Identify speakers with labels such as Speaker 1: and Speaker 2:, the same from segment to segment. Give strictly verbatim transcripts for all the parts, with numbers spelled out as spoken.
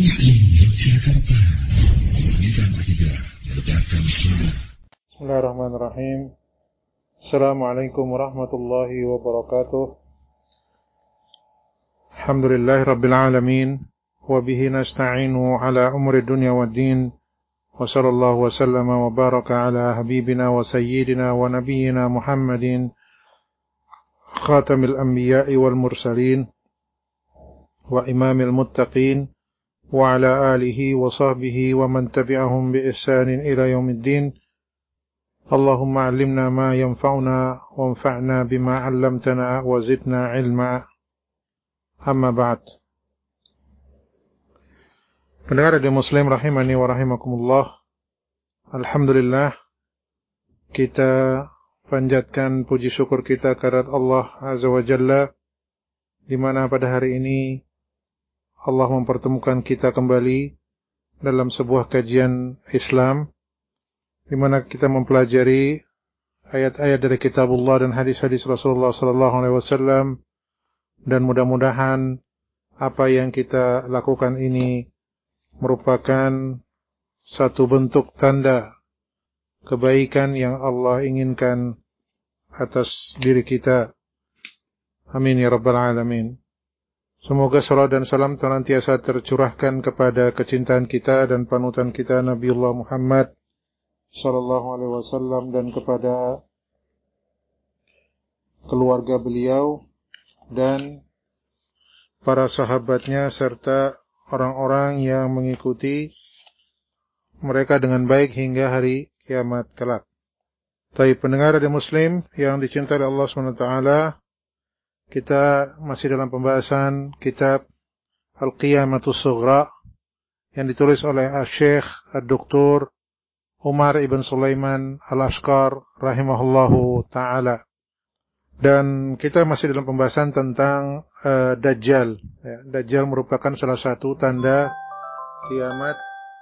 Speaker 1: Muslim Yogyakarta, memurnikan akidah, menegakkan sunnah.
Speaker 2: Bismillahirrahmanirrahim. Assalamualaikum warahmatullahi wabarakatuh. Alhamdulillahi rabbil alamin, wa bihi nasta'inu ala umri dunya waddin, wa sallallahu wa sallama wa baraka ala habibina wa sayyidina wa nabiyyina Muhammadin khatamil anbiya'i wal mursalin wa imamil muttaqin wa ala alihi wa sahbihi wa man tabi'ahum bi ihsanin ila yaumiddin. Allahumma 'allimna ma yanfa'una wanfa'na bima 'allamtana wa zidna 'ilma. Amma ba'd. Pendengar radio Muslim rahimani wa rahimakumullah. Alhamdulillah, kita panjatkan puji syukur kita kepada Allah Azza wa Jalla, di mana pada hari ini Allah mempertemukan kita kembali dalam sebuah kajian Islam, di mana kita mempelajari ayat-ayat dari kitabullah dan hadis-hadis Rasulullah sallallahu alaihi wasallam, dan mudah-mudahan apa yang kita lakukan ini merupakan satu bentuk tanda kebaikan yang Allah inginkan atas diri kita. Amin ya rabbal alamin. Semoga salat dan salam senantiasa tercurahkan kepada kecintaan kita dan panutan kita Nabiullah Muhammad sallallahu alaihi wasallam, dan kepada keluarga beliau dan para sahabatnya serta orang-orang yang mengikuti mereka dengan baik hingga hari kiamat kelak. Tapi pendengar radio Muslim yang dicintai Allah subhanahu wa taala, kita masih dalam pembahasan kitab Al-Qiyamatus Sughra yang ditulis oleh Syekh Ad-Doktor Umar ibn Sulaiman Al-Ashqar rahimahullahu ta'ala. Dan kita masih dalam pembahasan tentang uh, Dajjal. Ya, Dajjal merupakan salah satu tanda kiamat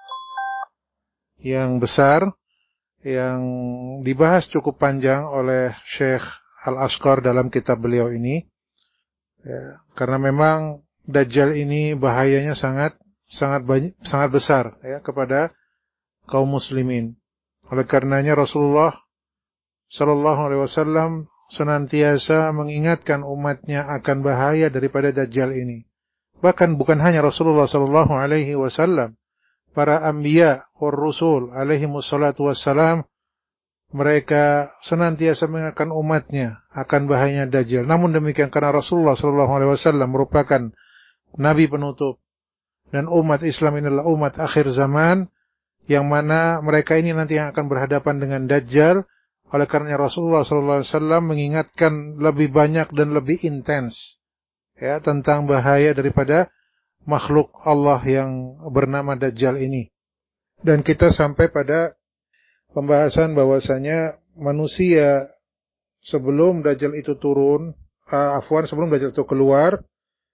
Speaker 2: yang besar yang dibahas cukup panjang oleh Syekh Al-Ashqar dalam kitab beliau ini. Ya, karena memang Dajjal ini bahayanya sangat sangat banyak, sangat besar ya kepada kaum muslimin. Oleh karenanya Rasulullah sallallahu alaihi wasallam senantiasa mengingatkan umatnya akan bahaya daripada Dajjal ini. Bahkan bukan hanya Rasulullah sallallahu alaihi wasallam, para anbiya war rusul alaihi wassalatu wassalam, mereka senantiasa mengingatkan umatnya akan bahayanya Dajjal. Namun demikian, karena Rasulullah sallallahu alaihi wasallam merupakan nabi penutup dan umat Islam ini adalah umat akhir zaman, yang mana mereka ini nanti yang akan berhadapan dengan Dajjal. Oleh karena Rasulullah sallallahu alaihi wasallam mengingatkan lebih banyak dan lebih intens ya tentang bahaya daripada makhluk Allah yang bernama Dajjal ini. Dan kita sampai pada pembahasan bahwasanya manusia sebelum Dajjal itu turun, uh, afwan sebelum Dajjal itu keluar,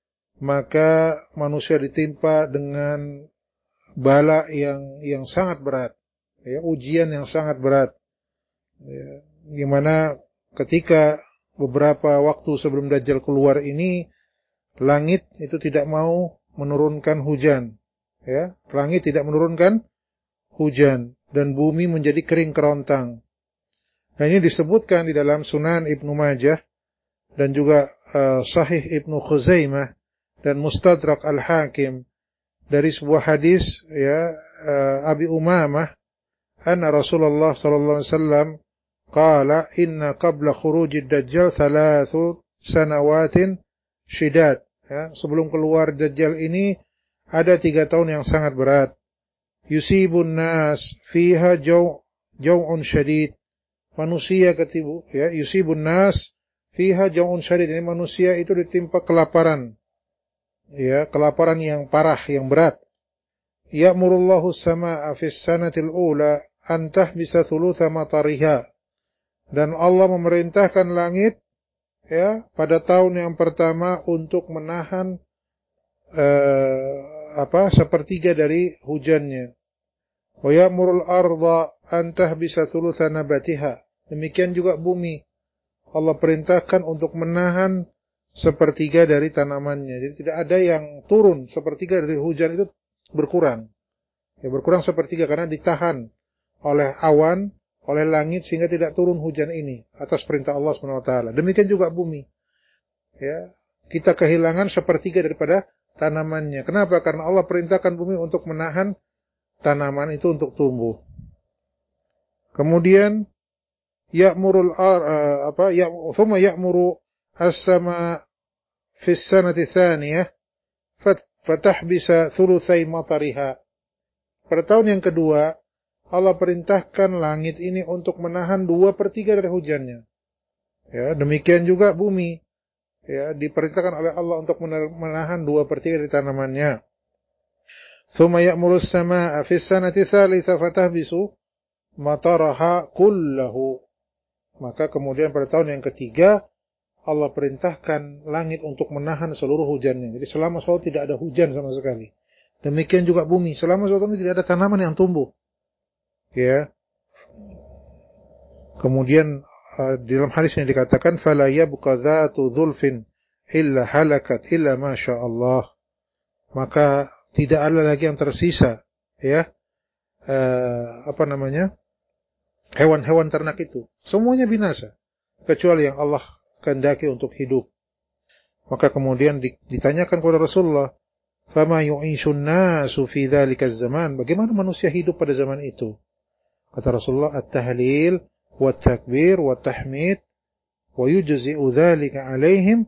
Speaker 2: maka manusia ditimpa dengan bala yang yang sangat berat, ya, ujian yang sangat berat. Ya, gimana ketika beberapa waktu sebelum Dajjal keluar ini, langit itu tidak mau menurunkan hujan, ya, langit tidak menurunkan hujan dan bumi menjadi kering kerontang. Nah, ini disebutkan di dalam Sunan Ibnu Majah dan juga uh, Sahih Ibnu Khuzaimah dan Mustadrak Al-Hakim dari sebuah hadis ya uh, Abi Umamah anna Rasulullah sallallahu alaihi wasallam qala inna qabla khurujid dajjal thalathu sanawatin shidad, ya, sebelum keluar Dajjal ini ada tiga tahun yang sangat berat. Yusibun nas fiha jaw jaw'un syadid, manusia ketibu ya yusibun nas fiha jaw'un syadid, ini manusia itu ditimpa kelaparan, ya, kelaparan yang parah, yang berat. Ya'murullahu as-samaa'a fis sanatil ula an tahbisa thulutha matariha, dan Allah memerintahkan langit ya pada tahun yang pertama untuk menahan eh, apa sepertiga dari hujannya. Wa ya'murul arda an tahbisa thulutha nabatiha, demikian juga bumi Allah perintahkan untuk menahan sepertiga dari tanamannya. Jadi tidak ada yang turun sepertiga dari hujan itu berkurang. Ya, berkurang sepertiga karena ditahan oleh awan, oleh langit sehingga tidak turun hujan ini atas perintah Allah Subhanahu wa taala. Demikian juga bumi. Ya, kita kehilangan sepertiga daripada tanamannya. Kenapa? Karena Allah perintahkan bumi untuk menahan tanaman itu untuk tumbuh. Kemudian ya'murul uh, apa ya thumma ya'muru as-sama fi as-sanati tsaniyah fatahbisa thulutsai matariha. Pada tahun yang kedua Allah perintahkan langit ini untuk menahan dua per tiga dari hujannya. Ya, demikian juga bumi. Ya, diperintahkan oleh Allah untuk menahan dua per tiga dari tanamannya. Tsumma ya'muru as-samaa'a fi as-sanati tsalitsa fatahbisu mataraha kullahu. Maka kemudian pada tahun yang ketiga Allah perintahkan langit untuk menahan seluruh hujannya. Jadi selama suatu tidak ada hujan sama sekali. Demikian juga bumi, selama suatu ini tidak ada tanaman yang tumbuh. Ya. Kemudian uh, di dalam hadis ini dikatakan fala yabqa dzatu dzulfin illa halakat illa masya Allah. Maka tidak ada lagi yang tersisa, ya. Uh, apa namanya? Hewan-hewan ternak itu semuanya binasa kecuali yang Allah kehendaki untuk hidup. Maka kemudian ditanyakan kepada Rasulullah, "Fama yu'ishun nasu fi dzalika zaman?" Bagaimana manusia hidup pada zaman itu? Kata Rasulullah, "At-tahlil wa takbir wa tahmid wa yujzi'u dzalika 'alaihim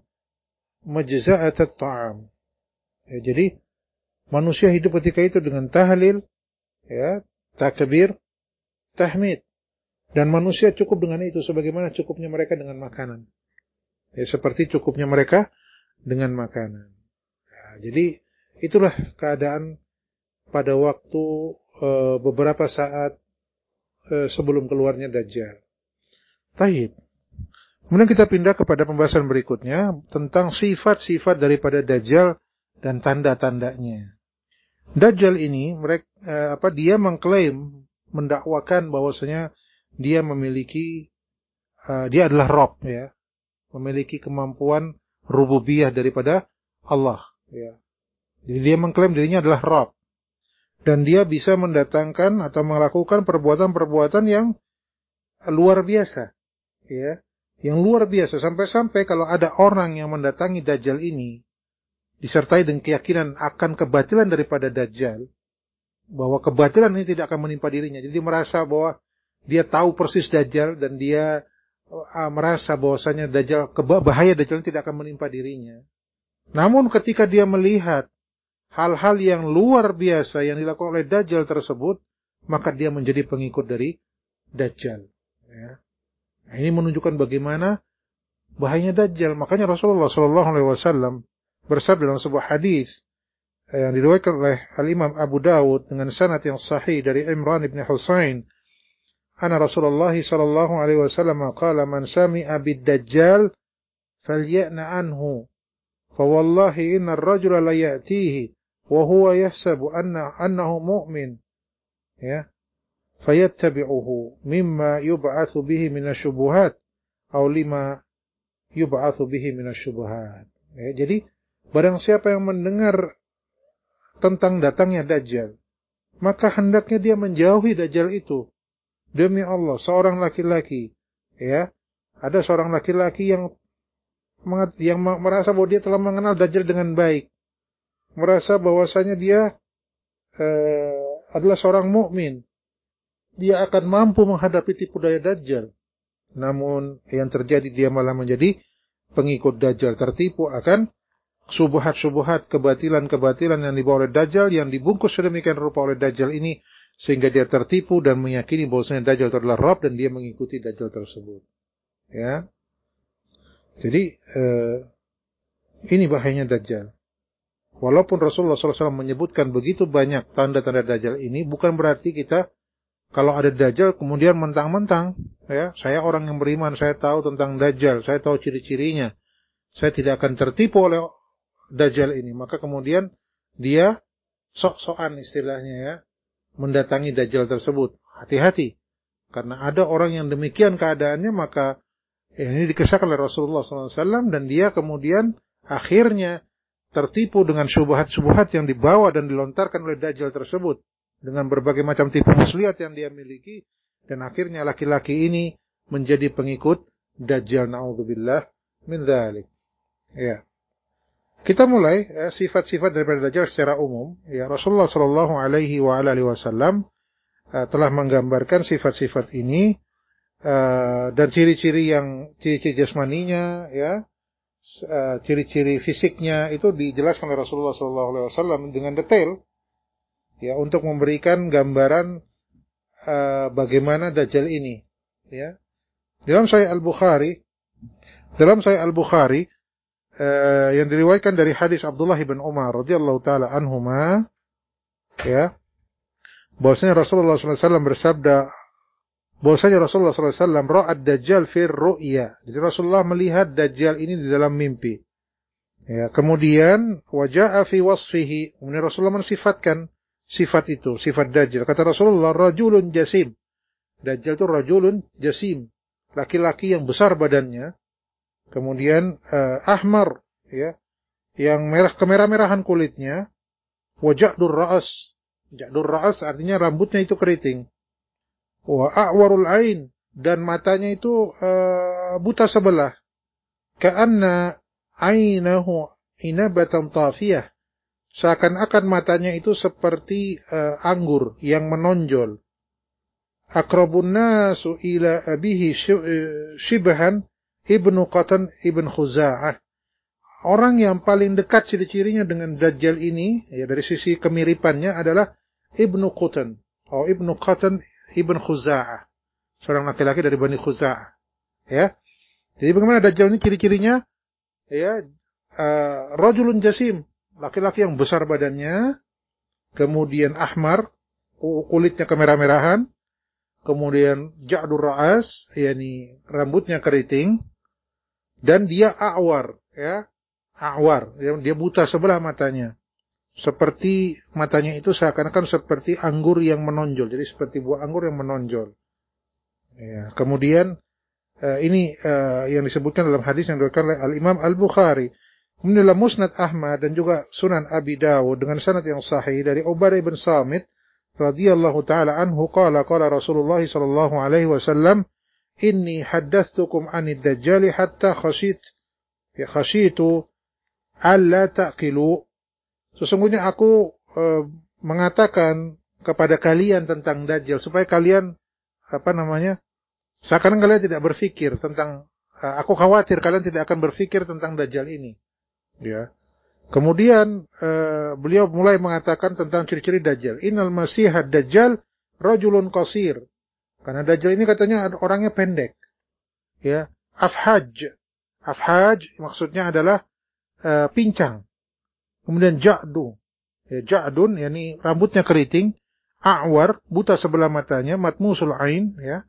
Speaker 2: majza'at at-ta'am." Ya, jadi manusia hidup ketika itu dengan tahlil, ya, takbir, tahmid. Dan manusia cukup dengan itu sebagaimana cukupnya mereka dengan makanan. Ya, seperti cukupnya mereka dengan makanan. Ya, jadi itulah keadaan pada waktu e, beberapa saat e, sebelum keluarnya Dajjal. Taib. Kemudian kita pindah kepada pembahasan berikutnya tentang sifat-sifat daripada Dajjal dan tanda-tandanya. Dajjal ini mereka e, apa dia mengklaim mendakwakan bahwasanya dia memiliki uh, dia adalah Rabb, ya, memiliki kemampuan rububiyah daripada Allah, ya. Jadi dia mengklaim dirinya adalah Rabb dan dia bisa mendatangkan atau melakukan perbuatan-perbuatan yang luar biasa, ya, yang luar biasa sampai-sampai kalau ada orang yang mendatangi Dajjal ini disertai dengan keyakinan akan kebatilan daripada Dajjal, bahwa kebatilan ini tidak akan menimpa dirinya. Jadi merasa bahwa dia tahu persis Dajjal dan dia uh, merasa bahwasanya Dajjal bahaya Dajjal tidak akan menimpa dirinya. Namun ketika dia melihat hal-hal yang luar biasa yang dilakukan oleh Dajjal tersebut, maka dia menjadi pengikut dari Dajjal. Ya. Nah, ini menunjukkan bagaimana bahayanya Dajjal. Makanya Rasulullah Shallallahu Alaihi Wasallam bersabda dalam sebuah hadis yang diriwayatkan oleh Al-Imam Abu Dawud dengan sanad yang sahih dari Imran bin Husain. Anna Rasulullah sallallahu alaihi wasallam qala man sami'a bid-dajjal falya'na anhu fa wallahi inna ar-rajula la ya'tihi wa huwa yahsabu anna annahu mu'min, ya, fayattabi'uhu mimma yub'atsu bihi minasy-syubuhat aw lima yub'atsu bihi minasy-syubuhat. Ya, jadi barang siapa yang mendengar tentang datangnya Dajjal, maka hendaknya dia menjauhi Dajjal itu. Demi Allah, seorang laki-laki, ya, ada seorang laki-laki yang yang merasa bahwa dia telah mengenal Dajjal dengan baik, merasa bahwasanya dia eh, adalah seorang mukmin, dia akan mampu menghadapi tipu daya Dajjal. Namun yang terjadi dia malah menjadi pengikut Dajjal, tertipu akan subuhat-subuhat, kebatilan-kebatilan yang dibawa oleh Dajjal, yang dibungkus sedemikian rupa oleh Dajjal ini, sehingga dia tertipu dan meyakini bahwasanya Dajjal itu adalah Rabb dan dia mengikuti Dajjal tersebut. Ya. Jadi eh, ini bahayanya Dajjal. Walaupun Rasulullah shallallahu alaihi wasallam menyebutkan begitu banyak tanda-tanda Dajjal ini, bukan berarti kita kalau ada Dajjal kemudian mentang-mentang, ya, saya orang yang beriman, saya tahu tentang Dajjal, saya tahu ciri-cirinya, saya tidak akan tertipu oleh Dajjal ini. Maka kemudian dia sok-sokan istilahnya, ya, mendatangi Dajjal tersebut. Hati-hati, karena ada orang yang demikian keadaannya, maka ya, ini dikisahkan oleh Rasulullah shallallahu alaihi wasallam dan dia kemudian akhirnya tertipu dengan syubhat-syubhat yang dibawa dan dilontarkan oleh Dajjal tersebut, dengan berbagai macam tipu muslihat yang dia miliki, dan akhirnya laki-laki ini menjadi pengikut Dajjal. Na'udzubillah min dzalik. Ya. Kita mulai ya, sifat-sifat daripada Dajjal secara umum. Ya, Rasulullah sallallahu alaihi wa alihi wasallam uh, telah menggambarkan sifat-sifat ini uh, dan ciri-ciri yang ciri-ciri jasmaninya, ya, uh, ciri-ciri fisiknya itu dijelaskan oleh Rasulullah sallallahu alaihi wasallam dengan detail, ya, untuk memberikan gambaran uh, bagaimana Dajjal ini. Ya, dalam Sahih Al-Bukhari, dalam Sahih Al-Bukhari Uh, yang diriwayatkan dari hadis Abdullah bin Umar radhiyallahu taala anhuma, ya, bahwasanya Rasulullah sallallahu alaihi wasallam bersabda, bahwasanya Rasulullah sallallahu alaihi wasallam ra'ad Dajjal fir ru'ya. Jadi Rasulullah melihat Dajjal ini di dalam mimpi. Ya, kemudian waja'a fi wasfihi, kemudian Rasulullah mensifatkan sifat itu, sifat Dajjal. Kata Rasulullah, rajulun jasim. Dajjal itu rajulun jasim, laki-laki yang besar badannya. Kemudian uh, ahmar, ya, yang merah kemerah-merahan kulitnya. Waja'dur ra'as. Ja'dur ra'as artinya rambutnya itu keriting. Wa a'warul ain, dan matanya itu uh, buta sebelah. Ka'anna ainahu inabatan tafiyah. Seakan-akan matanya itu seperti uh, anggur yang menonjol. Aqrabun nasu ila abihi shibhan Ibnu Qatan Ibn Khuza'ah. Orang yang paling dekat ciri-cirinya dengan Dajjal ini, ya, dari sisi kemiripannya adalah Ibnu Qatan, atau Ibnu Qatan Ibn Khuza'ah, seorang laki-laki dari Bani Khuza'ah. Ya, jadi bagaimana Dajjal ini ciri-cirinya? Ya, uh, rajulun jasim, laki-laki yang besar badannya, kemudian ahmar, kulitnya kemerah-merahan, kemudian ja'dur ra'as, yakni rambutnya keriting, dan dia a'war, ya, a'war, dia buta sebelah matanya, seperti matanya itu seakan-akan seperti anggur yang menonjol, jadi seperti buah anggur yang menonjol. Ya, kemudian uh, ini uh, yang disebutkan dalam hadis yang diriwayatkan oleh Al-Imam Al-Bukhari, kemudian dalam Musnad Ahmad dan juga Sunan Abi Dawud dengan sanad yang sahih dari Ubadah bin Samit radhiyallahu taala anhu, qala qala Rasulullah sallallahu alaihi wasallam, inni haddathtukum 'anid dajjal hatta khashit ya khashitu alla taqilu. Sesungguhnya aku e, mengatakan kepada kalian tentang Dajjal supaya kalian apa namanya? Seakan kalian tidak berpikir tentang e, aku khawatir kalian tidak akan berpikir tentang Dajjal ini. Ya. Kemudian e, beliau mulai mengatakan tentang ciri-ciri Dajjal. Innal masihad Dajjal rajulun qasir. Karena Dajjal ini katanya orangnya pendek. Ya, afhaj. Afhaj maksudnya adalah uh, pincang. Kemudian ja'du. Ya, ja'dun yakni rambutnya keriting, a'war, buta sebelah matanya, matmusul ain, ya.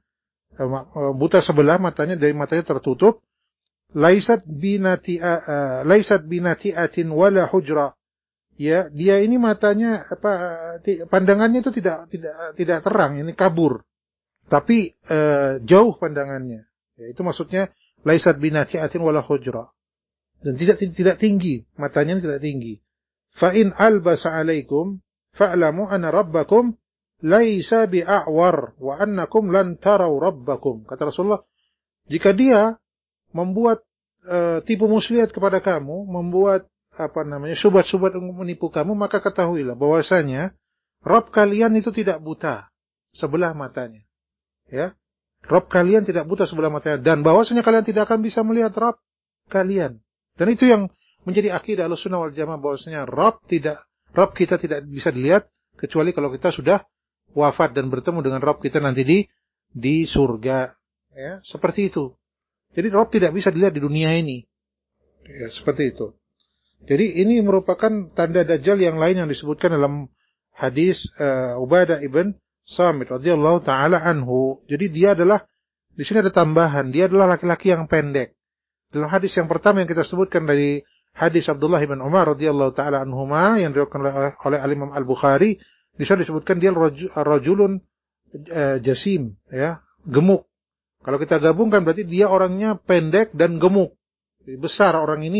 Speaker 2: Uh, buta sebelah matanya, dari matanya tertutup. Laisat binati'a uh, laisat binati'atin wala hujra. Ya, dia ini matanya apa pandangannya itu tidak tidak tidak terang, ini kabur. Tapi uh, jauh pandangannya. Ya, itu maksudnya laisat binati'atin wala hujra. Dan tidak tidak tinggi, matanya tidak tinggi. Fa in albasa 'alaikum fa'lamu anna rabbakum laisa bi'a'war wa annakum lan tarau rabbakum. Kata Rasulullah, jika dia membuat uh, tipu muslihat kepada kamu, membuat apa namanya syubhat-syubhat untuk menipu kamu, maka ketahuilah bahwasanya Rabb kalian itu tidak buta sebelah matanya. Ya, Rabb kalian tidak buta sebelah matanya, dan bahwasanya kalian tidak akan bisa melihat Rabb kalian. Dan itu yang menjadi akidah Ahlussunnah wal Jamaah, bahwasanya Rabb tidak Rabb kita tidak bisa dilihat kecuali kalau kita sudah wafat dan bertemu dengan Rabb kita nanti di di surga. Ya, seperti itu. Jadi Rabb tidak bisa dilihat di dunia ini. Ya, seperti itu. Jadi ini merupakan tanda Dajjal yang lain yang disebutkan dalam hadis uh, Ubadah ibn Samit radhiyallahu taala anhu. Jadi dia adalah, di sini ada tambahan, dia adalah laki-laki yang pendek. Dalam hadis yang pertama yang kita sebutkan dari hadis Abdullah bin Umar radhiyallahu taala anhuma yang diriwayatkan oleh Al-Imam Al-Bukhari, di sana disebutkan dia rajulun uh, jasim, ya, gemuk. Kalau kita gabungkan berarti dia orangnya pendek dan gemuk. Jadi besar orang ini,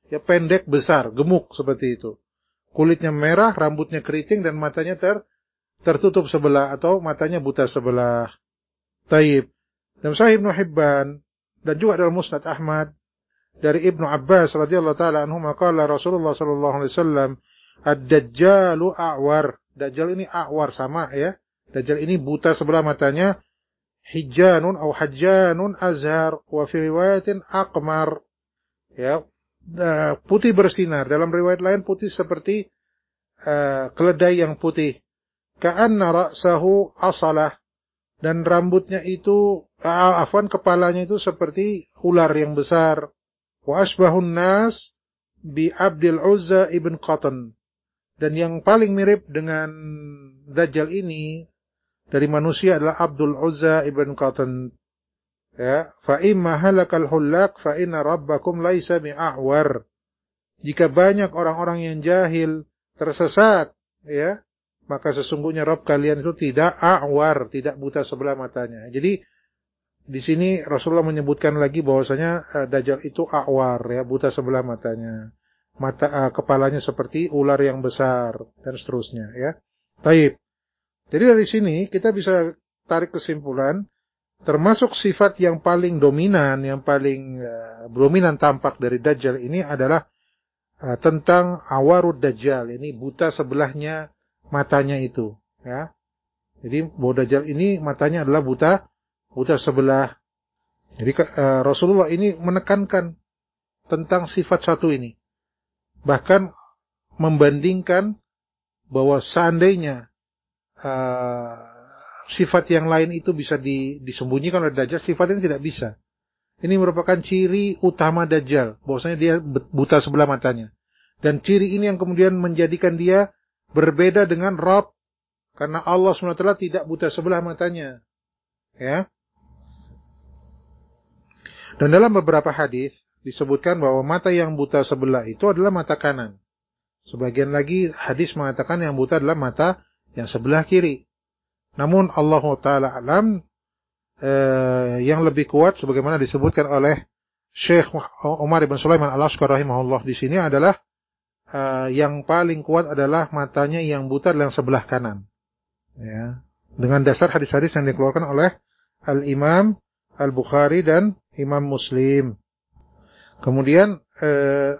Speaker 2: ya pendek, besar, gemuk seperti itu. Kulitnya merah, rambutnya keriting dan matanya ter tertutup sebelah atau matanya buta sebelah. Taib. Dalam Sahih Ibnu Hibban dan juga dalam Musnad Ahmad dari Ibnu Abbas radhiyallahu taala anhu qala Rasulullah sallallahu alaihi wasallam ad-dajjalu a'war. Dajjal ini a'war sama ya. Dajjal ini buta sebelah matanya, hijjanun atau hajjanun azhar wa fi riwayatin aqmar. Ya, putih bersinar. Dalam riwayat lain putih seperti uh, keledai yang putih. Ka'anna ra'sahu asalah. Dan rambutnya itu, uh, afwan kepalanya itu seperti ular yang besar. Wa asbahun nas bi Abdul Uzza ibn Qatan. Dan yang paling mirip dengan Dajjal ini dari manusia adalah Abdul Uzza ibn Qatan. Ya, fa imma halakal hullaq fa inna rabbakum laisa bi'awar. Jika banyak orang-orang yang jahil tersesat, ya, maka sesungguhnya Rabb kalian itu tidak a'war, tidak buta sebelah matanya. Jadi di sini Rasulullah menyebutkan lagi bahwasanya uh, Dajjal itu a'war, ya, buta sebelah matanya. Mata uh, kepalanya seperti ular yang besar dan seterusnya, ya. Taib. Jadi dari sini kita bisa tarik kesimpulan termasuk sifat yang paling dominan, yang paling uh, dominan tampak dari Dajjal ini adalah uh, tentang awarud Dajjal. Ini buta sebelahnya matanya itu, ya. Jadi bahwa Dajjal ini matanya adalah buta, buta sebelah. Jadi uh, Rasulullah ini menekankan tentang sifat satu ini. Bahkan membandingkan bahwa seandainya uh, sifat yang lain itu bisa di, disembunyikan oleh Dajjal, sifat ini tidak bisa. Ini merupakan ciri utama Dajjal, bahwasanya dia buta sebelah matanya. Dan ciri ini yang kemudian menjadikan dia berbeda dengan Rabb, karena Allah subhanahu wa taala tidak buta sebelah matanya. Ya. Dan dalam beberapa hadis disebutkan bahwa mata yang buta sebelah itu adalah mata kanan. Sebagian lagi hadis mengatakan yang buta adalah mata yang sebelah kiri. Namun Allah Ta'ala alam eh, yang lebih kuat sebagaimana disebutkan oleh Syekh Umar ibn Sulaiman Al-Ashqar rahimahullah di sini adalah eh, yang paling kuat adalah matanya yang buta yang sebelah kanan. Ya. Dengan dasar hadis-hadis yang dikeluarkan oleh Al-Imam Al-Bukhari dan Imam Muslim. Kemudian eh,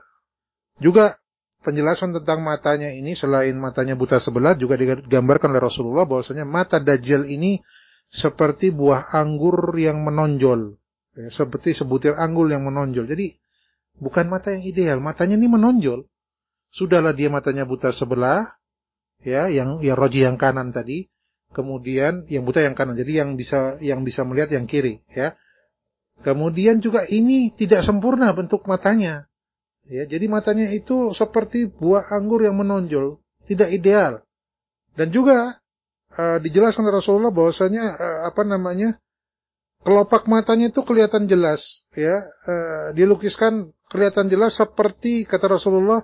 Speaker 2: juga penjelasan tentang matanya ini selain matanya buta sebelah juga digambarkan oleh Rasulullah bahwasanya mata Dajjal ini seperti buah anggur yang menonjol, ya, seperti sebutir anggur yang menonjol. Jadi bukan mata yang ideal, matanya ini menonjol. Sudahlah dia matanya buta sebelah, ya, yang yang roji yang kanan tadi, kemudian yang buta yang kanan. Jadi yang bisa yang bisa melihat yang kiri, ya. Kemudian juga ini tidak sempurna bentuk matanya. Ya, jadi matanya itu seperti buah anggur yang menonjol, tidak ideal. Dan juga uh, dijelaskan oleh Rasulullah bahwasanya uh, apa namanya? kelopak matanya itu kelihatan jelas, ya. Uh, dilukiskan kelihatan jelas seperti kata Rasulullah,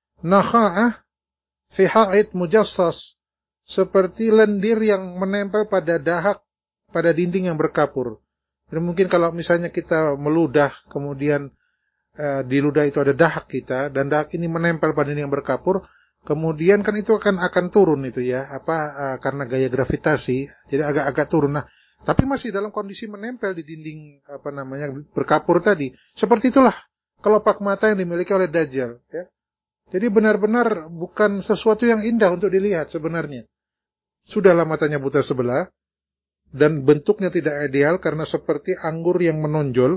Speaker 2: nakha'ah fi ha'id mujassas, seperti lendir yang menempel pada dahak pada dinding yang berkapur. Dan mungkin kalau misalnya kita meludah kemudian Uh, di ludah itu ada dahak kita dan dahak ini menempel pada dinding yang berkapur, kemudian kan itu akan akan turun itu ya, apa uh, karena gaya gravitasi, jadi agak-agak turun. Nah, tapi masih dalam kondisi menempel di dinding apa namanya berkapur tadi. Seperti itulah kelopak mata yang dimiliki oleh Dajjal, ya. Jadi benar-benar bukan sesuatu yang indah untuk dilihat sebenarnya. Sudahlah matanya buta sebelah dan bentuknya tidak ideal karena seperti anggur yang menonjol.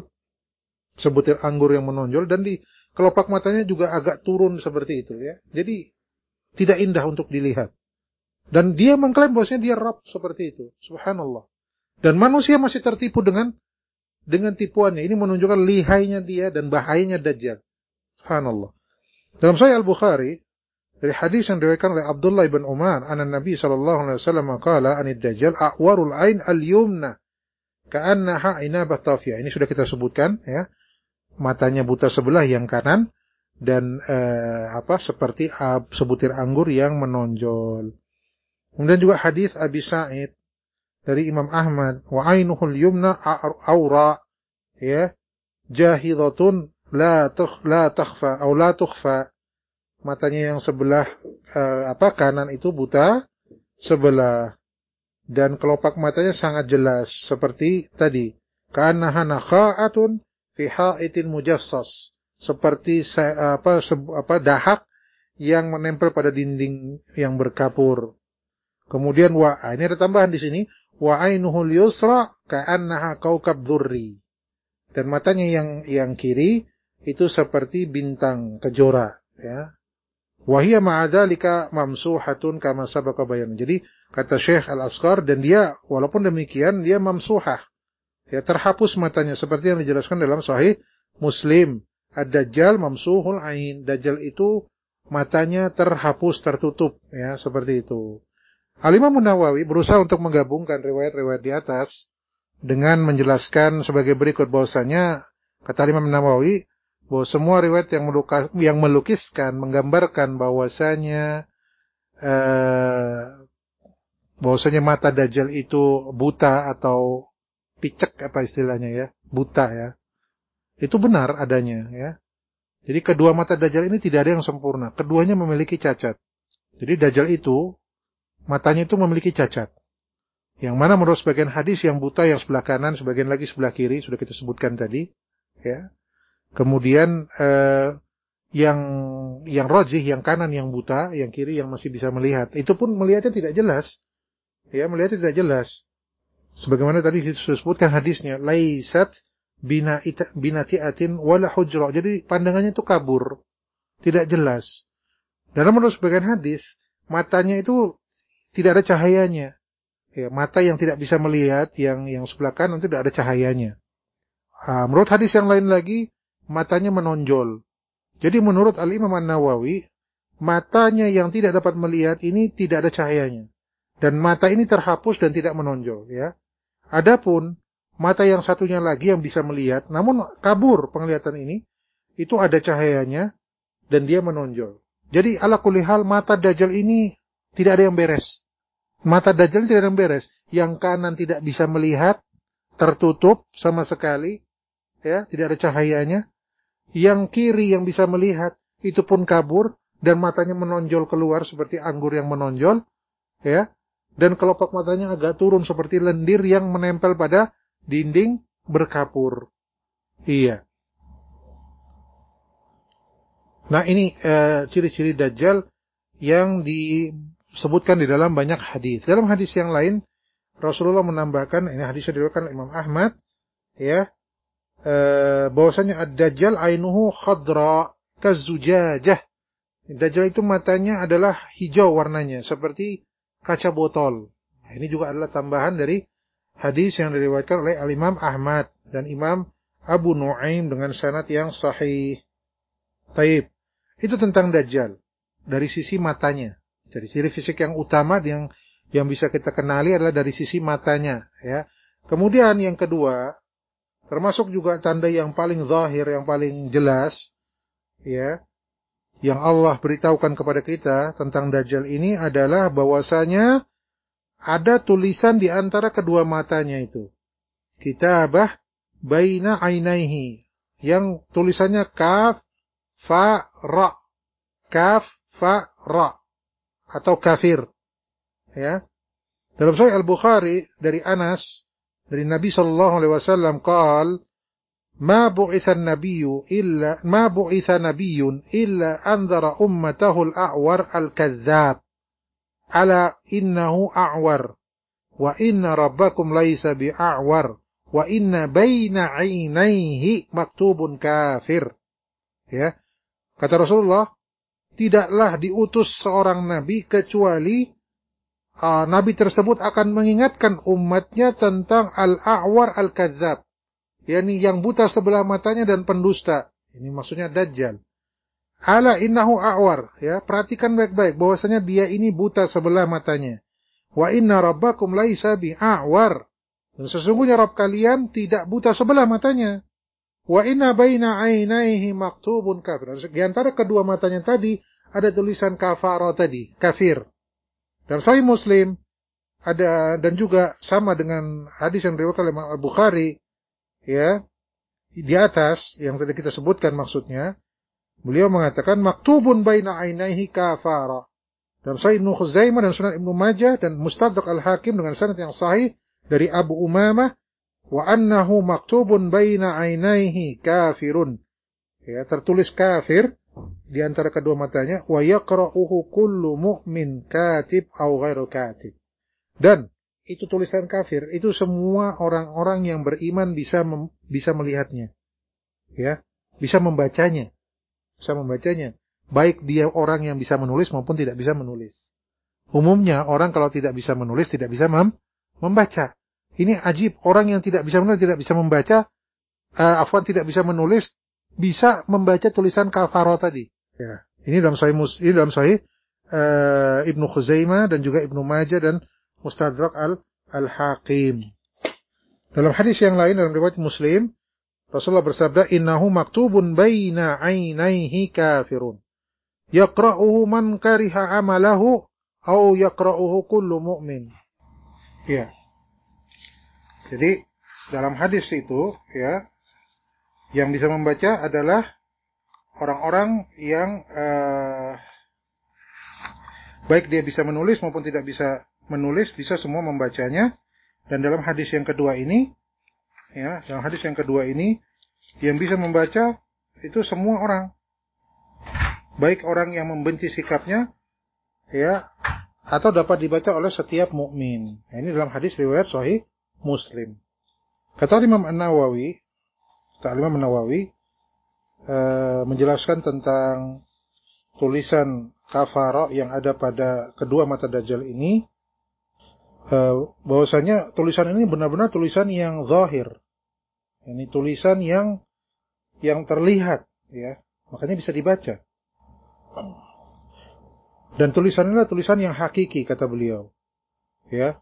Speaker 2: Sebutir anggur yang menonjol dan di kelopak matanya juga agak turun seperti itu, ya. Jadi tidak indah untuk dilihat. Dan dia mengklaim bahwasanya dia Rabb seperti itu. Subhanallah. Dan manusia masih tertipu dengan dengan tipuannya. Ini menunjukkan lihainya dia dan bahayanya Dajjal. Subhanallah. Dalam Sahih Al-Bukhari dari hadis yang diriwayatkan oleh Abdullah bin Umar, anan Nabi sallallahu alaihi wasallam qala anid Dajjal a'warul ain al-yumna ka'annaha inabah tafiyah. Ini sudah kita sebutkan, ya. Matanya buta sebelah yang kanan dan eh, apa seperti uh, sebutir anggur yang menonjol. Kemudian juga hadis Abi Sa'id dari Imam Ahmad, wa ainuhul yumna aura, ya, jahidatun la tukh la takhfa atau la tukhfa. Matanya yang sebelah uh, apa kanan itu buta sebelah, dan kelopak matanya sangat jelas seperti tadi. Ka'annaha nakha'atun fi ha'itin mujassas. Seperti apa apa dahak yang menempel pada dinding yang berkapur. Kemudian wa, ini ada tambahan di sini, wa ainuhul yusra ka'annaha kaukab dzurri. Dan matanya yang yang kiri itu seperti bintang kejora, ya. Wa hiya ma'a dzalika mamsuhatun kama sabaqa bayan. Jadi kata Syekh Al-Asqar, dan dia walaupun demikian dia mamsuhah. Ya, terhapus matanya seperti yang dijelaskan dalam Sahih Muslim. Ad-Dajjal mamsuhul ain. Dajjal itu matanya terhapus, tertutup, ya, seperti itu. Al-Imam Nawawi berusaha untuk menggabungkan riwayat-riwayat di atas dengan menjelaskan sebagai berikut bahwasanya kata Imam Nawawi bahwa semua riwayat yang melukis, yang melukiskan, menggambarkan bahwasanya eh, bahwasanya mata Dajjal itu buta atau picek apa istilahnya ya, buta ya. Itu benar adanya ya. Jadi kedua mata Dajjal ini tidak ada yang sempurna, keduanya memiliki cacat. Jadi Dajjal itu matanya itu memiliki cacat. Yang mana menurut sebagian hadis yang buta yang sebelah kanan, sebagian lagi sebelah kiri, sudah kita sebutkan tadi, ya. Kemudian eh, yang yang rajih, yang kanan yang buta, yang kiri yang masih bisa melihat. Itu pun melihatnya tidak jelas. Ya, melihatnya tidak jelas. Sebagaimana tadi disebutkan hadisnya, laisat binati'atin wala hujra. Jadi pandangannya itu kabur, tidak jelas. Dalam menurut sebagian hadis, matanya itu tidak ada cahayanya. Ya, mata yang tidak bisa melihat, yang yang sebelah kanan tidak ada cahayanya. Ha, menurut hadis yang lain lagi, matanya menonjol. Jadi menurut Al-Imam An-Nawawi, matanya yang tidak dapat melihat ini tidak ada cahayanya. Dan mata ini terhapus dan tidak menonjol, ya. Adapun mata yang satunya lagi yang bisa melihat, namun kabur penglihatan ini, itu ada cahayanya dan dia menonjol. Jadi ala kulli hal mata Dajjal ini tidak ada yang beres. Mata Dajjal tidak ada yang beres. Yang kanan tidak bisa melihat, tertutup sama sekali, ya, tidak ada cahayanya. Yang kiri yang bisa melihat, itu pun kabur dan matanya menonjol keluar seperti anggur yang menonjol, ya. Dan kelopak matanya agak turun seperti lendir yang menempel pada dinding berkapur. Iya. Nah, ini uh, ciri-ciri Dajjal yang disebutkan di dalam banyak hadis. Dalam hadis yang lain, Rasulullah menambahkan, ini hadisnya diriwayatkan oleh Imam Ahmad, ya, uh, bahwasanya ad-Dajjal ainuhu khadra kazujajah. Dajjal itu matanya adalah hijau warnanya, seperti kaca botol. Nah, ini juga adalah tambahan dari hadis yang diriwayatkan oleh Al-Imam Ahmad dan Imam Abu Nu'aim dengan sanad yang sahih. Taib. Itu tentang Dajjal dari sisi matanya. Jadi ciri fisik yang utama yang yang bisa kita kenali adalah dari sisi matanya, ya. Kemudian yang kedua, termasuk juga tanda yang paling zahir, yang paling jelas, ya, yang Allah beritahukan kepada kita tentang Dajjal ini adalah bahwasanya ada tulisan di antara kedua matanya itu. Kitabah baina ainaihi. Yang tulisannya kaf, fa, ra. Kaf, fa, ra. Atau kafir. Ya. Dalam Sahih Al-Bukhari dari Anas, dari Nabi sallallahu alaihi wasallam qaal, Ma bu'itha nabiyyu illa ma bu'itha nabiyyun illa anzara ummatahu al-a'war al-kadzdzab ala innahu a'war wa inna rabbakum laysa bi'a'war wa inna baina 'ainaihi maktubun kafir. Ya. Kata Rasulullah, tidaklah diutus seorang nabi kecuali uh, nabi tersebut akan mengingatkan umatnya tentang al-a'war al-kadzdzab, yakni yang buta sebelah matanya dan pendusta. Ini maksudnya Dajjal. Ala innahu a'war, ya, perhatikan baik-baik bahwasanya dia ini buta sebelah matanya. Wa inna rabbakum laisa bi'a'war. Dan sesungguhnya Rabb kalian tidak buta sebelah matanya. Wa inna baina 'ainaihi maktubun kafir. Di antara kedua matanya tadi ada tulisan kafara tadi, kafir. Dan Sahih Muslim ada, dan juga sama dengan hadis yang diriwayatkan oleh Al-Bukhari, ya, di atas yang tadi kita sebutkan maksudnya, beliau mengatakan maktubun baina ainaihi kafara. Dalam Sahih Ibnu Khuzaimah dan Sunan Ibnu Majah dan Mustadrak Al-Hakim dengan sanad yang sahih dari Abu Umamah, wa annahu maktubun baina ainaihi kafirun. Ya, tertulis kafir di antara kedua matanya, wa yaqra'uhu kullu mu'min katib au ghairu katib. Dan itu tulisan kafir, itu semua orang-orang yang beriman bisa mem, bisa melihatnya. Ya, bisa membacanya. Bisa membacanya. Baik dia orang yang bisa menulis maupun tidak bisa menulis. Umumnya orang kalau tidak bisa menulis tidak bisa mem, membaca. Ini ajib, orang yang tidak bisa menulis tidak bisa membaca, uh, afwan tidak bisa menulis bisa membaca tulisan kafaro tadi. Ya, ini dalam Sahih Mus, ini dalam Sahih uh, Ibnu Khuzaimah dan juga Ibnu Majah dan Mustadrak Al Al-Hakim. Dalam hadis yang lain dalam riwayat Muslim, Rasulullah bersabda, "Innahu maktubun baina ainaihi kafirun. Yaqra'uhu man kariha amalahu au yaqra'uhu kullu mu'min." Ya. Jadi dalam hadis itu ya, yang bisa membaca adalah orang-orang yang uh, baik dia bisa menulis maupun tidak bisa menulis, bisa semua membacanya. Dan dalam hadis yang kedua ini, ya, dalam hadis yang kedua ini, yang bisa membaca itu semua orang, baik orang yang membenci sikapnya, ya, atau dapat dibaca oleh setiap mukmin. Nah, ini dalam hadis riwayat Sahih Muslim. Kata Imam An-Nawawi, kata Imam An-Nawawi uh, menjelaskan tentang tulisan kafara yang ada pada kedua mata Dajjal ini, uh, bahwasanya tulisan ini benar-benar tulisan yang zahir. Ini tulisan yang yang terlihat, ya, makanya bisa dibaca. Dan tulisan ini adalah tulisan yang hakiki, kata beliau. Ya,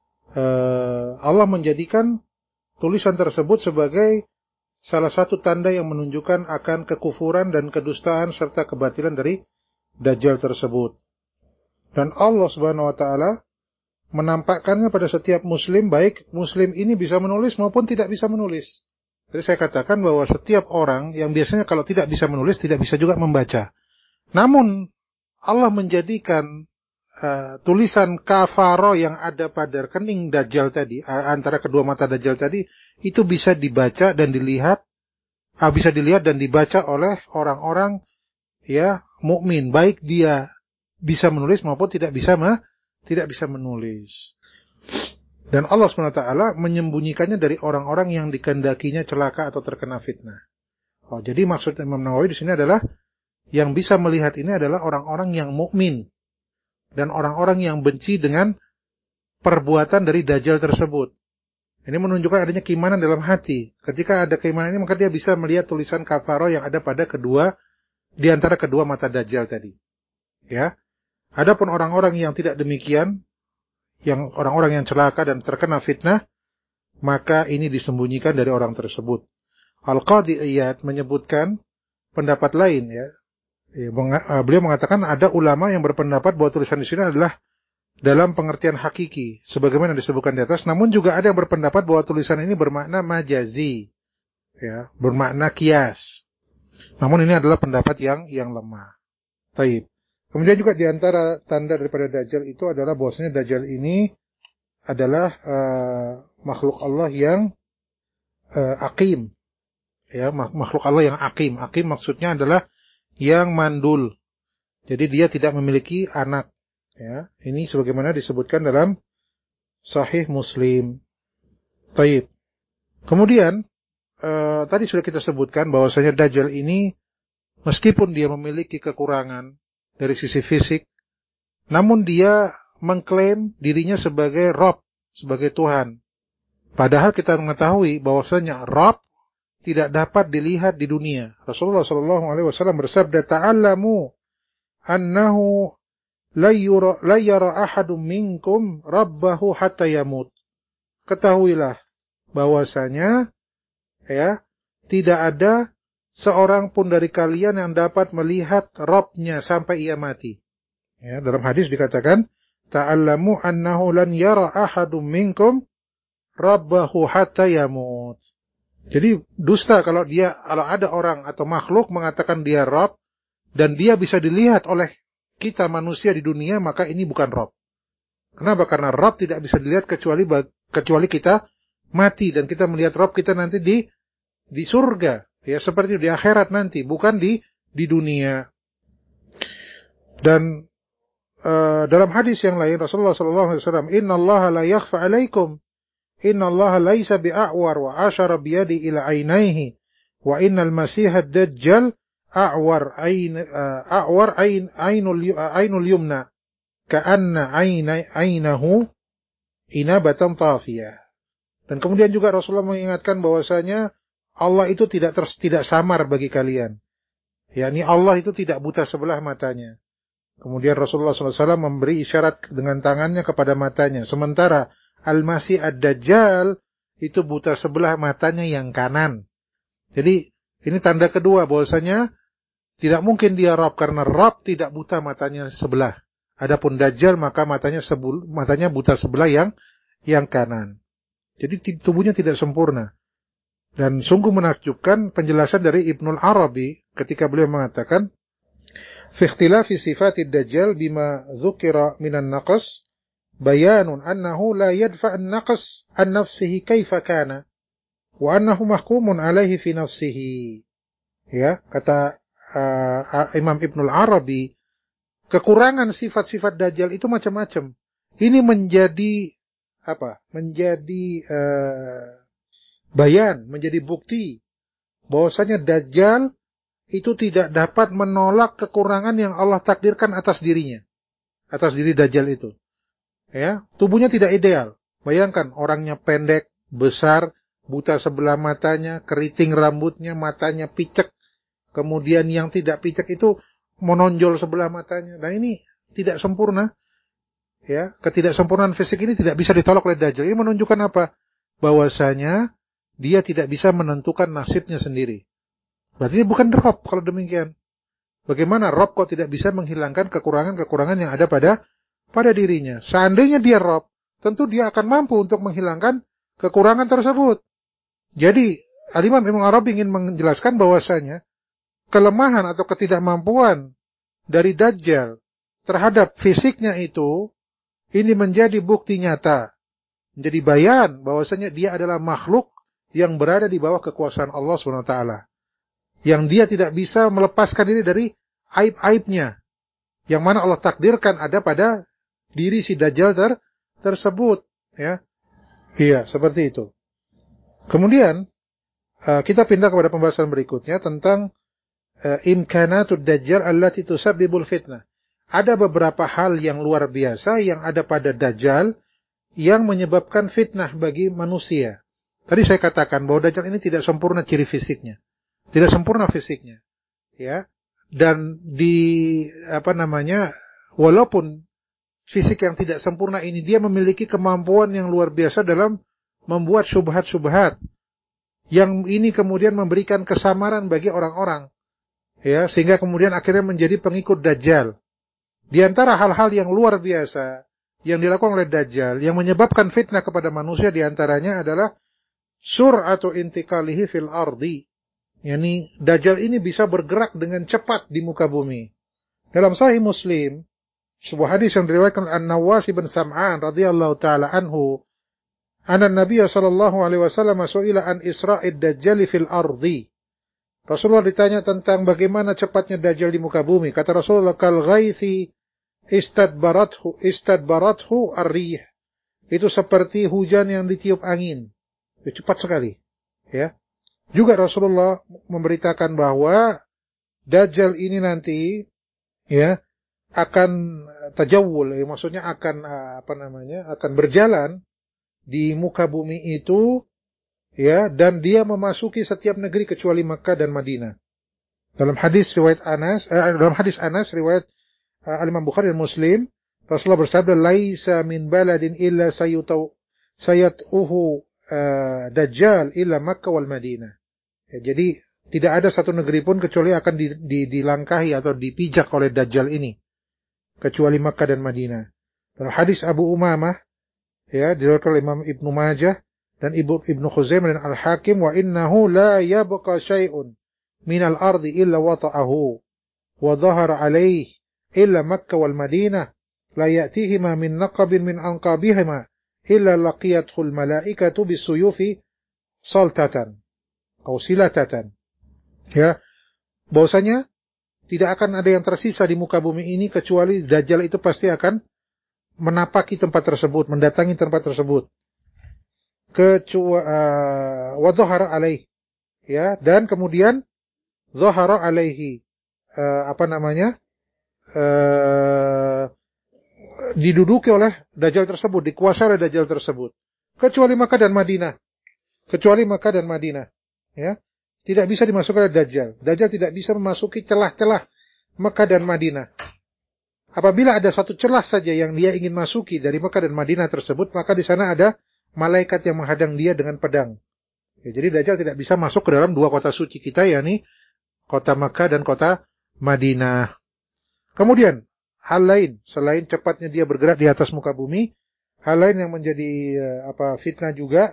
Speaker 2: uh, Allah menjadikan tulisan tersebut sebagai salah satu tanda yang menunjukkan akan kekufuran dan kedustaan serta kebatilan dari Dajjal tersebut. Dan Allah Subhanahu wa taala menampakkannya pada setiap muslim, baik muslim ini bisa menulis maupun tidak bisa menulis. Jadi saya katakan bahwa setiap orang yang biasanya kalau tidak bisa menulis tidak bisa juga membaca. Namun Allah menjadikan uh, tulisan kafaro yang ada pada rekening Dajjal tadi, uh, antara kedua mata Dajjal tadi, itu bisa dibaca dan dilihat, uh, bisa dilihat dan dibaca oleh orang-orang ya mukmin, baik dia bisa menulis maupun tidak bisa ma, tidak bisa menulis. Dan Allah subhanahu wa taala menyembunyikannya dari orang-orang yang dikehendakinya celaka atau terkena fitnah. Oh, jadi maksud Imam Nawawi di sini adalah yang bisa melihat ini adalah orang-orang yang mukmin dan orang-orang yang benci dengan perbuatan dari Dajjal tersebut. Ini menunjukkan adanya keimanan dalam hati. Ketika ada keimanan ini, maka dia bisa melihat tulisan kafaro yang ada pada kedua di antara kedua mata Dajjal tadi. Ya. Adapun orang-orang yang tidak demikian, yang orang-orang yang celaka dan terkena fitnah, maka ini disembunyikan dari orang tersebut. Al-Qadhi Iyad menyebutkan pendapat lain, ya. Beliau mengatakan ada ulama yang berpendapat bahwa tulisan di sini adalah dalam pengertian hakiki, sebagaimana disebutkan di atas. Namun juga ada yang berpendapat bahwa tulisan ini bermakna majazi, ya, bermakna kias. Namun ini adalah pendapat yang yang lemah. Taib. Kemudian juga di antara tanda daripada Dajjal itu adalah bahwasanya Dajjal ini adalah uh, makhluk Allah yang uh, aqim. Ya, makhluk Allah yang aqim. Aqim maksudnya adalah yang mandul. Jadi dia tidak memiliki anak. Ya, ini sebagaimana disebutkan dalam Sahih Muslim. Taib. Kemudian uh, tadi sudah kita sebutkan bahwasanya Dajjal ini meskipun dia memiliki kekurangan dari sisi fisik, namun dia mengklaim dirinya sebagai Rabb, sebagai Tuhan. Padahal kita mengetahui bahwasanya Rabb tidak dapat dilihat di dunia. Rasulullah sallallahu alaihi wasallam bersabda, "Ta'allamu annahu la yara la yara ahadun minkum rabbahu hatta yamut." Ketahuilah bahwasanya ya, tidak ada seorang pun dari kalian yang dapat melihat Rabb-nya sampai ia mati. Ya, dalam hadis dikatakan, "Ta'allamu annahu lan yara ahadun minkum rabbahu hatta yamut." Jadi dusta kalau dia kalau ada orang atau makhluk mengatakan dia Rabb dan dia bisa dilihat oleh kita manusia di dunia, maka ini bukan Rabb. Kenapa? Karena Rabb tidak bisa dilihat kecuali kecuali kita mati dan kita melihat Rabb kita nanti di di surga, ya seperti di akhirat nanti, bukan di di dunia. Dan uh, dalam hadis yang lain Rasulullah sallallahu alaihi wasallam, "Innallaha la yakhfa 'alaikum. Innallaha laisa bi'a'war wa asyara biyadi ila ainaihi wa innal masiha ad-dajjal a'war ain uh, a'war ain ainul ainul yumna ka'anna ainai ainahu inabatan tafiyah." Dan kemudian juga Rasulullah mengingatkan bahwasanya Allah itu tidak ter, tidak samar bagi kalian. yakni Allah itu tidak buta sebelah matanya. Kemudian Rasulullah sallallahu alaihi wasallam memberi isyarat dengan tangannya kepada matanya. Sementara Al-Masih Ad-Dajjal itu buta sebelah matanya yang kanan. Jadi ini tanda kedua bahwasanya tidak mungkin dia Rabb karena Rabb tidak buta matanya sebelah. Adapun Dajjal maka matanya sebul, matanya buta sebelah yang yang kanan. Jadi tubuhnya tidak sempurna. Dan sungguh menakjubkan penjelasan dari Ibnul Arabi ketika beliau mengatakan fi ikhtilafi sifatid Dajjal bima dzukira minan naqs bayanun annahu la yadfa an-naqs an nafsihi kaifa kana wa annahu mahkumun alaihi fi nafsihi. Ya, kata uh, Imam Ibnul Arabi, kekurangan sifat-sifat Dajjal itu macam-macam. Ini menjadi apa? Menjadi uh, bayan, menjadi bukti bahwasanya Dajjal itu tidak dapat menolak kekurangan yang Allah takdirkan atas dirinya, atas diri Dajjal itu. Ya, tubuhnya tidak ideal. Bayangkan orangnya pendek, besar, buta sebelah matanya, keriting rambutnya, matanya picek. Kemudian yang tidak picek itu menonjol sebelah matanya. Dan ini tidak sempurna. Ya, ketidaksempurnaan fisik ini tidak bisa ditolak oleh Dajjal. Ini menunjukkan apa? Bahwasanya dia tidak bisa menentukan nasibnya sendiri. Berarti ini bukan Rabb kalau demikian. Bagaimana Rabb kok tidak bisa menghilangkan kekurangan-kekurangan yang ada pada pada dirinya? Seandainya dia Rabb, tentu dia akan mampu untuk menghilangkan kekurangan tersebut. Jadi, Al-Imam Ibnu Arabi ingin menjelaskan bahwasanya kelemahan atau ketidakmampuan dari Dajjal terhadap fisiknya itu, ini menjadi bukti nyata, menjadi bayan bahwasanya dia adalah makhluk yang berada di bawah kekuasaan Allah subhanahu wa taala. Yang dia tidak bisa melepaskan diri dari aib-aibnya, yang mana Allah takdirkan ada pada diri si Dajjal ter tersebut, ya. Iya, seperti itu. Kemudian uh, kita pindah kepada pembahasan berikutnya tentang uh, imkanatud Dajjal allati tusabbibul fitnah. Ada beberapa hal yang luar biasa yang ada pada Dajjal yang menyebabkan fitnah bagi manusia. Tadi saya katakan bahwa Dajjal ini tidak sempurna ciri fisiknya. Tidak sempurna fisiknya. Ya. Dan di apa namanya, walaupun fisik yang tidak sempurna ini, dia memiliki kemampuan yang luar biasa dalam membuat syubhat-syubhat. Yang ini kemudian memberikan kesamaran bagi orang-orang. Ya, sehingga kemudian akhirnya menjadi pengikut Dajjal. Di antara hal-hal yang luar biasa yang dilakukan oleh Dajjal, yang menyebabkan fitnah kepada manusia, di antaranya adalah sur'atu intiqalihi fil ardi. Yani Dajjal ini bisa bergerak dengan cepat di muka bumi. Dalam Sahih Muslim, sebuah hadis yang diriwayatkan An-Nawas bin Sam'an radhiyallahu taala anhu, anna Nabiy sallallahu alaihi wasallam su'ila an Isra'id Dajjal fil ardi. Rasulullah ditanya tentang bagaimana cepatnya Dajjal di muka bumi. Kata Rasulullah, kal ghaithi istadbarathu istadbarathu ar-rih. Itu seperti hujan yang ditiup angin. Itu cepat sekali, ya. Juga Rasulullah memberitakan bahwa Dajjal ini nanti, ya, akan tajawul, ya, maksudnya akan apa namanya, akan berjalan di muka bumi itu, ya, dan dia memasuki setiap negeri kecuali Makkah dan Madinah. Dalam hadis riwayat Anas, eh, dalam hadis Anas riwayat uh, Al-Imam Bukhari dan Muslim, Rasulullah bersabda, "Laisa min baladin illa sayutau sayatuhu uh, Dajjal illa Makkah wal Madinah." Ya, jadi tidak ada satu negeri pun kecuali akan di, di, dilangkahi atau dipijak oleh Dajjal ini, kecuali Makkah dan Madinah. Dalam hadis Abu Umamah, ya, diriwayatkan oleh Imam Ibnu Majah dan Ibnu Ibnu Khuzaimah dan Al-Hakim, wa innahu la yabqa syai'un minal ardi illa wata'ahu wa dhahara alaihi illa Makkah wal Madinah la ya'tihima min naqabin min anqabihima illa laqiyathul malaikatu bisuyufi saltatan atau silatatan. Ya, bahwasanya tidak akan ada yang tersisa di muka bumi ini kecuali Dajjal itu pasti akan menapaki tempat tersebut, mendatangi tempat tersebut. Kecuali uh, wa dhahara alaihi, ya, dan kemudian dhahara alaihi, uh, apa namanya? Uh, diduduki oleh Dajjal tersebut, dikuasai oleh Dajjal tersebut. Kecuali Makkah dan Madinah. Kecuali Makkah dan Madinah, ya. Tidak bisa dimasukkan oleh Dajjal. Dajjal tidak bisa memasuki celah-celah Makkah dan Madinah. Apabila ada satu celah saja yang dia ingin masuki dari Makkah dan Madinah tersebut, maka di sana ada malaikat yang menghadang dia dengan pedang. Ya, jadi Dajjal tidak bisa masuk ke dalam dua kota suci kita, yakni kota Makkah dan kota Madinah. Kemudian, hal lain selain cepatnya dia bergerak di atas muka bumi, hal lain yang menjadi apa fitnah juga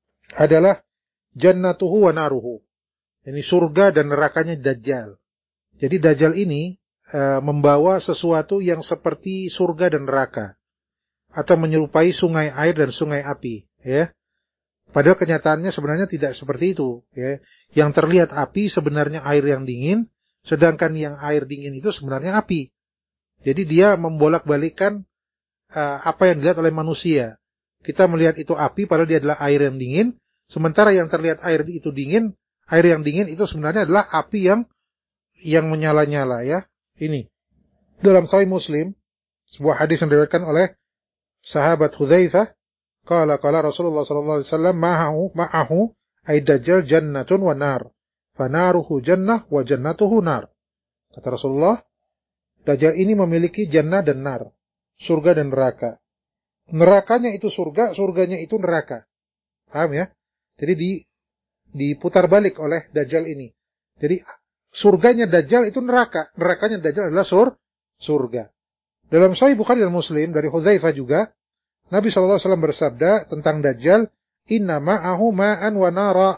Speaker 2: adalah jannatuhu wa naruhu. Ini surga dan nerakanya Dajjal. Jadi Dajjal ini e, membawa sesuatu yang seperti surga dan neraka, atau menyerupai sungai air dan sungai api, ya. Padahal kenyataannya sebenarnya tidak seperti itu, ya. Yang terlihat api sebenarnya air yang dingin, sedangkan yang air dingin itu sebenarnya api. Jadi dia membolak-balikkan e, apa yang dilihat oleh manusia. Kita melihat itu api padahal dia adalah air yang dingin, sementara yang terlihat air itu dingin, air yang dingin itu sebenarnya adalah api yang yang menyala-nyala, ya. Ini dalam Sahih Muslim, sebuah hadis yang diriwayatkan oleh sahabat Hudzaifah, qala qala Rasulullah sallallahu alaihi wasallam, ma'ahu ma'ahu ay dajjal jannatun wa nar, fanaruhu jannah wa jannatuhu nar. Kata Rasulullah, Dajjal ini memiliki jannah dan nar, surga dan neraka. Nerakanya itu surga, surganya itu neraka. Paham ya? Jadi di diputar balik oleh Dajjal ini. Jadi surganya Dajjal itu neraka, nerakanya Dajjal adalah sur, surga. Dalam Sahih Bukhari dan Muslim dari Hudzaifah juga, Nabi shallallahu alaihi wasallam bersabda tentang Dajjal, inna ma'ahu ma'an wa nara,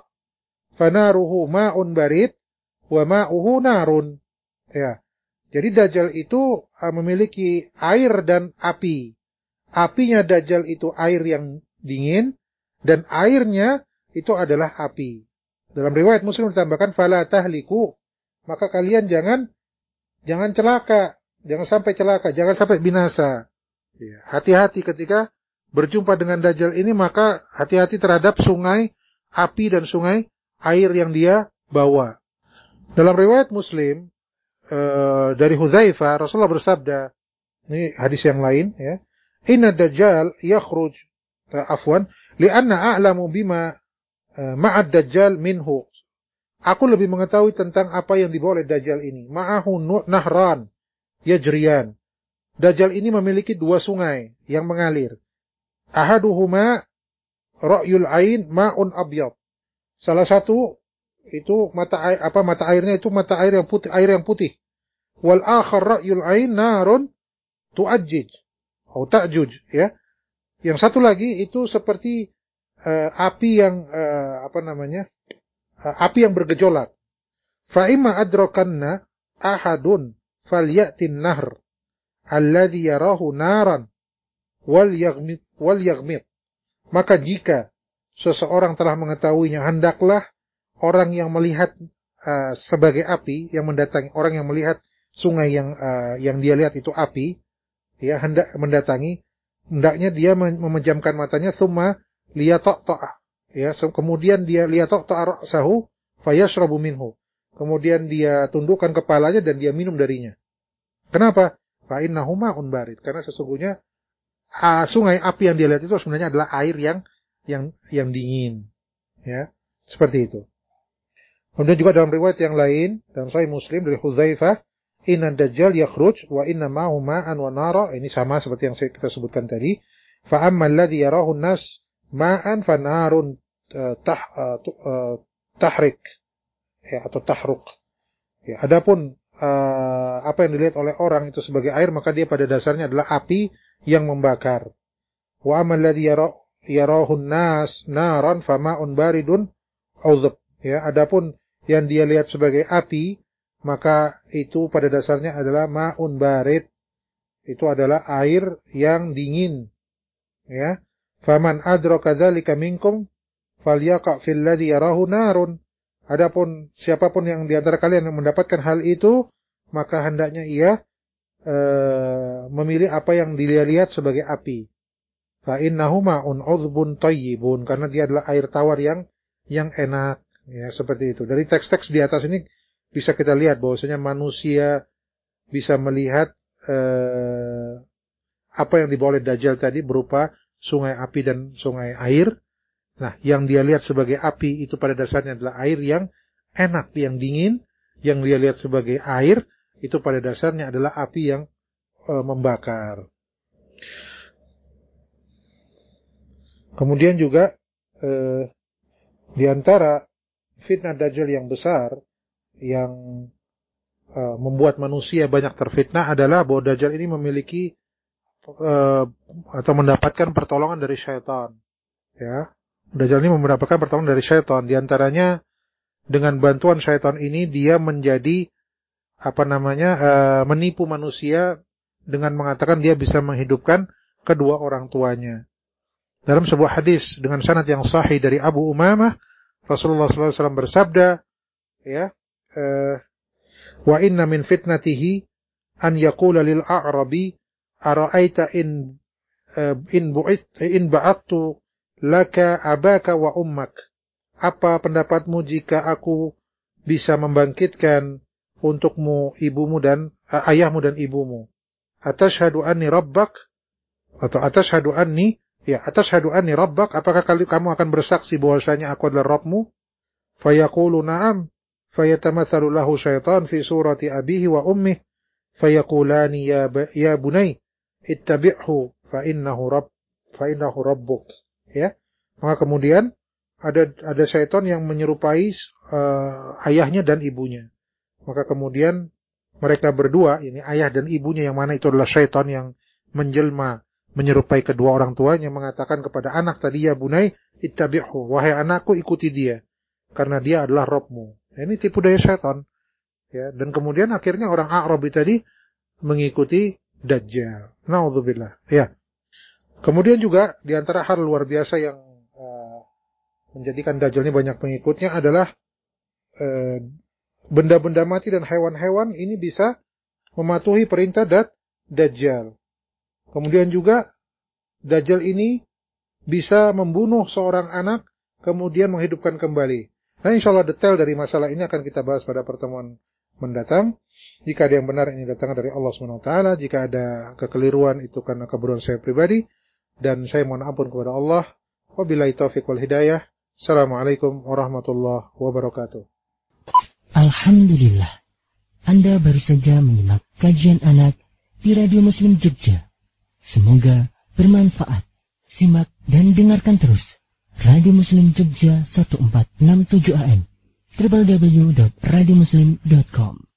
Speaker 2: fanaruhu ma'un barid, wa ma'uhu narun. Ya. Jadi Dajjal itu memiliki air dan api. Apinya Dajjal itu air yang dingin, dan airnya itu adalah api. Dalam riwayat Muslim ditambahkan, fala tahliku, maka kalian jangan jangan celaka, jangan sampai celaka, jangan sampai binasa. Ya, hati-hati ketika berjumpa dengan Dajjal ini, maka hati-hati terhadap sungai api dan sungai air yang dia bawa. Dalam riwayat Muslim uh, dari Hudzaifah, Rasulullah bersabda, ini hadis yang lain, ya, inna Dajjal yakhruj uh, afwan li'anna a'lamu bima uh, ma'ad Dajjal minhu. Aku lebih mengetahui tentang apa yang dibawa oleh Dajjal ini. Ma'ahu nahran yajriyan. Dajjal ini memiliki dua sungai yang mengalir. Ahaduhuma ra'yul ain ma'un abyad. Salah satu itu mata air, apa mata airnya itu mata air yang putih, air yang putih. Wal akhar ra'yul ain narun tu'ajjij atau ta'juj, ya. Yang satu lagi itu seperti uh, api yang uh, apa namanya? Uh, api yang bergejolak. Fa imma adrakanna ahadun falyatin nahr alladhi yarahu naran wal yaghmit wal yaghmit. Maka jika seseorang telah mengetahuinya, hendaklah orang yang melihat uh, sebagai api yang mendatangi, orang yang melihat sungai yang uh, yang dia lihat itu api, ya, hendak mendatangi, hendaknya dia memejamkan matanya, summa liyata'ta', ya, kemudian dia liyata'ta' ra'sahu fayashrabu minhu. Kemudian dia tundukkan kepalanya dan dia minum darinya. Kenapa? Fa innahu ma'un barid. Karena sesungguhnya uh, sungai api yang dia lihat itu sebenarnya adalah air yang yang yang dingin. Ya, seperti itu. Kemudian juga dalam riwayat yang lain, dalam Sahih Muslim dari Hudzaifah, inna Dajjal yakhruj wa inna ma'ahu ma'an wa nara. Ini sama seperti yang kita sebutkan tadi. Fa amma alladhi yarahu an-nas ma'an fa narun uh, tah, uh, uh, tahrik, ya, atau tahruk. Ya, adapun uh, apa yang dilihat oleh orang itu sebagai air, maka dia pada dasarnya adalah api yang membakar. Wa amma alladhi yara yarahun nas naran fama'un baridun udhub. Ya, adapun yang dia lihat sebagai api, maka itu pada dasarnya adalah ma'un barid. Itu adalah air yang dingin. Ya. Faman adraka dzalika minkum falyaqa fil ladzi yarahu narun. Adapun siapapun yang di antara kalian yang mendapatkan hal itu, maka hendaknya ia e, memilih apa yang dia lihat sebagai api. Fa innahu ma'un udhbun thayyibun, karena dia adalah air tawar yang yang enak. Ya, seperti itu. Dari teks-teks di atas ini bisa kita lihat bahwasanya manusia bisa melihat eh, apa yang dibawa oleh Dajjal tadi berupa sungai api dan sungai air. Nah, yang dia lihat sebagai api itu pada dasarnya adalah air yang enak, yang dingin. Yang dia lihat sebagai air itu pada dasarnya adalah api yang eh, membakar. Kemudian juga eh, di antara fitnah Dajjal yang besar yang uh, membuat manusia banyak terfitnah adalah bahwa Dajjal ini memiliki uh, atau mendapatkan pertolongan dari syaitan. Ya, Dajjal ini mendapatkan pertolongan dari syaitan. Di antaranya dengan bantuan syaitan ini dia menjadi apa namanya uh, menipu manusia dengan mengatakan dia bisa menghidupkan kedua orang tuanya. Dalam sebuah hadis dengan sanad yang sahih dari Abu Umamah, Rasulullah sallallahu alaihi wasallam bersabda, ya, uh, wa inna min fitnatihi an yaqula lil a'rabi ara'aita in uh, in bu'ith in ba'attu laka abaka wa ummak. Apa pendapatmu jika aku bisa membangkitkan untukmu ibumu dan uh, ayahmu dan ibumu? Atashhadu anni rabbak atau atashhadu anni Ya, atashhadu anni rabbak, apakah kamu akan bersaksi bahwasanya aku adalah Rabbmu? Fayaqulu na'am, fayatamathalu lahu syaitan fi surati abihi wa ummih, fayaqulani ya ya bunay, ittabi'hu fa innahu rabb fa innahu rabbuk. Ya. Maka kemudian ada ada syaitan yang menyerupai uh, ayahnya dan ibunya. Maka kemudian mereka berdua, ini ayah dan ibunya yang mana itu adalah syaitan yang menjelma menyerupai kedua orang tuanya, mengatakan kepada anak tadi, ya bunai ittabi'hu, wahai anakku ikuti dia karena dia adalah Rabbmu. Nah, ini tipu daya syaitan. Ya, dan kemudian akhirnya orang A'rabi tadi mengikuti Dajjal. Na'udzubillah. Ya. Kemudian juga di antara hal luar biasa yang uh, menjadikan Dajjal ini banyak pengikutnya adalah uh, benda-benda mati dan hewan-hewan ini bisa mematuhi perintah dat Dajjal. Kemudian juga Dajjal ini bisa membunuh seorang anak kemudian menghidupkan kembali. Nah, insyaallah detail dari masalah ini akan kita bahas pada pertemuan mendatang. Jika ada yang benar ini datang dari Allah subhanahu wa taala, jika ada kekeliruan itu karena kebodohan saya pribadi dan saya mohon ampun kepada Allah. Wabillahi taufiq wal hidayah. Assalamualaikum warahmatullahi wabarakatuh.
Speaker 3: Alhamdulillah. Anda baru saja menyimak kajian anak di Radio Muslim Jogja. Semoga bermanfaat. Simak dan dengarkan terus Radio Muslim Jogja seribu empat ratus enam puluh tujuh A M w w w titik radio muslim titik com.